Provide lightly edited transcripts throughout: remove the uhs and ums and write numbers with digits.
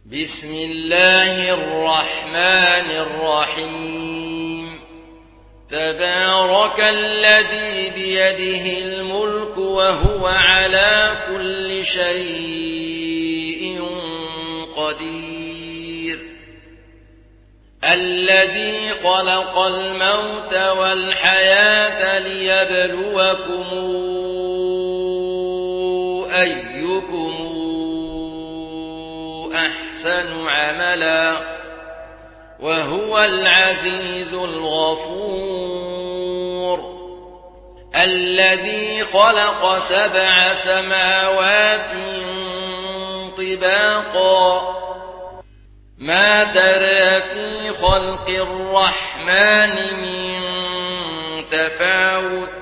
بسم الله الرحمن الرحيم تبارك الذي بيده الملك وهو على كل شيء قدير الذي خلق الموت والحياة ليبلوكم أيكم أحسن عملا وهو العزيز الغفور الذي خلق 7 سماوات طباقا ما ترى في خلق الرحمن من تفاوت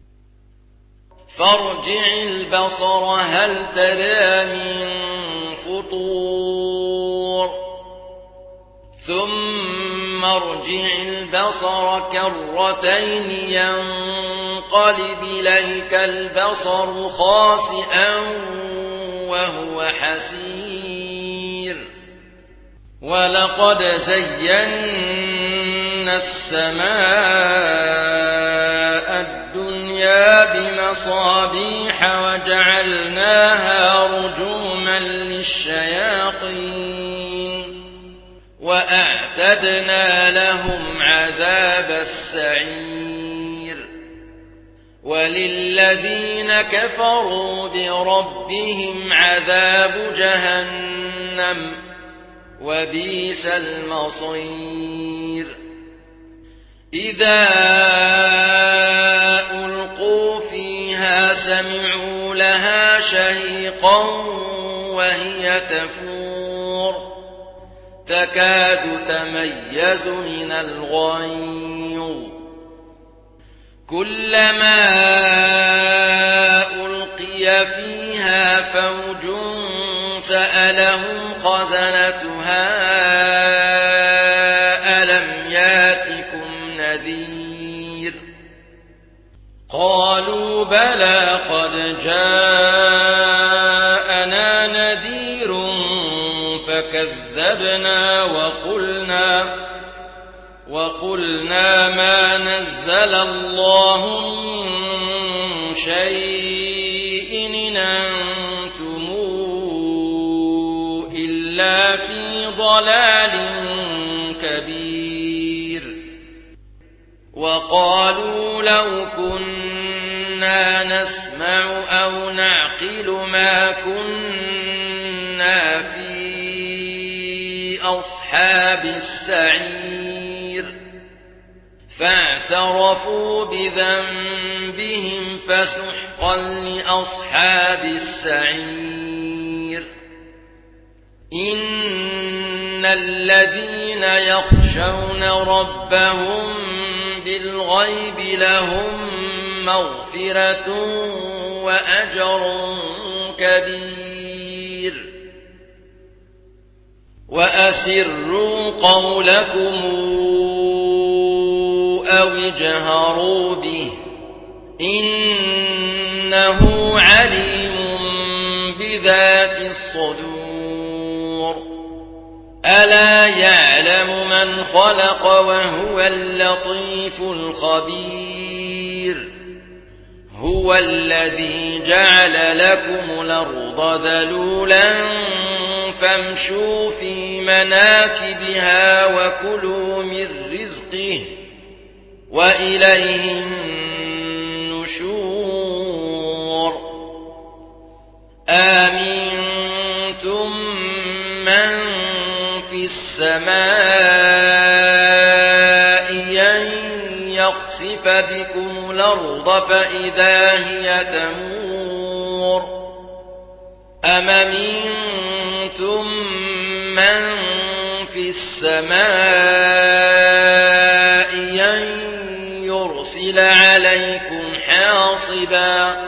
فارجع البصر هل ترى من فطور ثم ارجع البصر كرتين ينقلب إليك البصر خاسئا وهو حسير ولقد زينا السماء الدنيا بمصابيح وجعلناها رجوما للشياطين وأعتدنا لهم عذاب السعير وللذين كفروا بربهم عذاب جهنم وبئس المصير إذا ألقوا فيها سمعوا لها شهيقا وهي تفور تكاد تميز من الغيظ كلما ألقي فيها فوج سألهم خزنتها ألم ياتكم نذير قالوا بلى قد جاءنا نذير فكذبنا وقلنا ما نزل الله من شيء إن أنتم إلا في ضلال كبير وقالوا لو كنا نسمع أو نعقل ما كنا في أصحاب السعير فاعترفوا بذنبهم فسحقا لأصحاب السعير إن الذين يخشون ربهم بالغيب لهم مغفرة وأجر كبير وأسروا قولكم أو اجهروا به إنه عليم بذات الصدور ألا يعلم من خلق وهو اللطيف الخبير هو الذي جعل لكم الأرض ذلولا فامشوا في مناكبها وكلوا من رزقه وإليه النشور آمنتم من في السماء أن يخسف بكم الأرض فإذا هي تمور أم أمنتم من في السماء أن يرسل عليكم حاصبا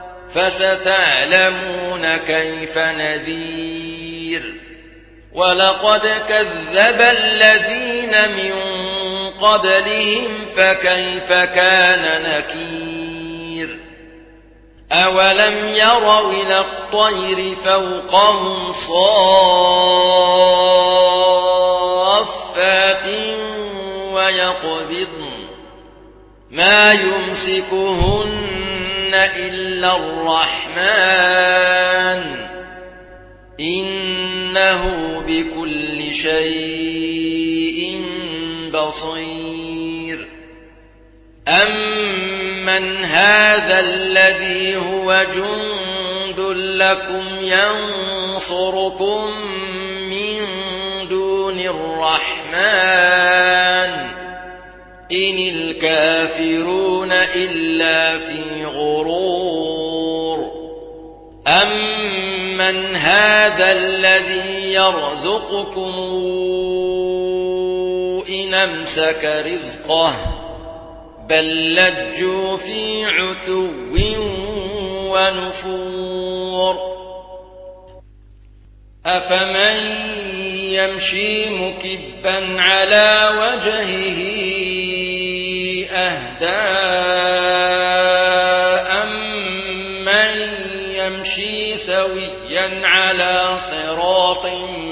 فستعلمون كيف نذير ولقد كذب الذين من قبلهم فكيف كان نكير أولم يروا إلى الطير فوقهم صافات ما يمسكهن إلا الرحمن إنه بكل شيء بصير أمن هذا الذي هو جند لكم ينصركم من دون الرحمن إن الكافرون إلا في غرور أمن هذا الذي يرزقكم إن أمسك رزقه بل لجوا في عتو ونفور أفمن يمشي مكبا على وجهه أهدى أمن يمشي سويا على صراط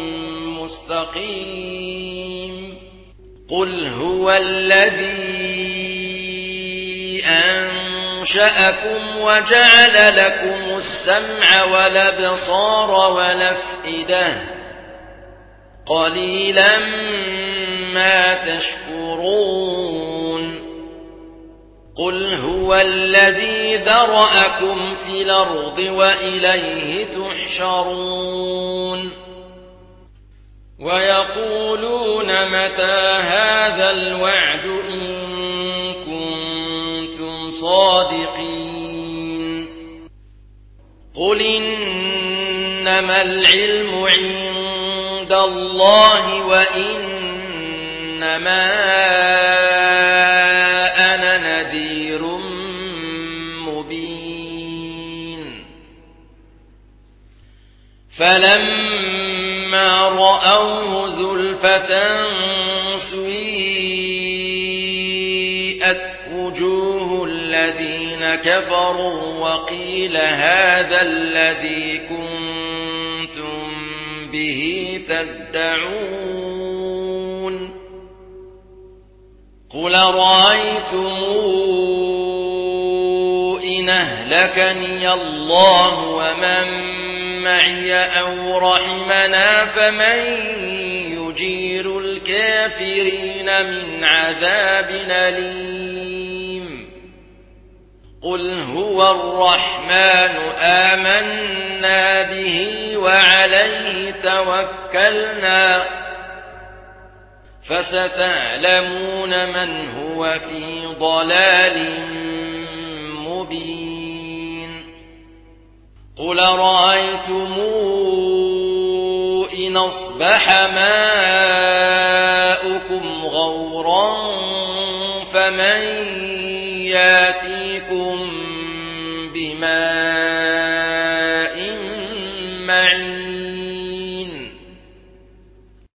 مستقيم قل هو الذي أنشأكم وجعل لكم السمع والأبصار والأفئدة قليلا ما تشكرون قل هو الذي ذرأكم في الأرض وإليه تحشرون ويقولون متى هذا الوعد إن كنتم صادقين قل إنما العلم عند الله وإنما أنا نذير مبين فلما رأوه زلفة سيئت وجوه الذين كفروا وقيل هذا الذي كنتم به تدعون قل رأيتم إن أهلكني الله ومن معي أو رحمنا فمن يجير الكافرين من عذاب أليم قل هو الرحمن آمنا به وعليه توكلنا فستعلمون من هو في ضلال مبين قل رأيتم إن أصبح ماؤكم غورا فمن ياتيكم بماء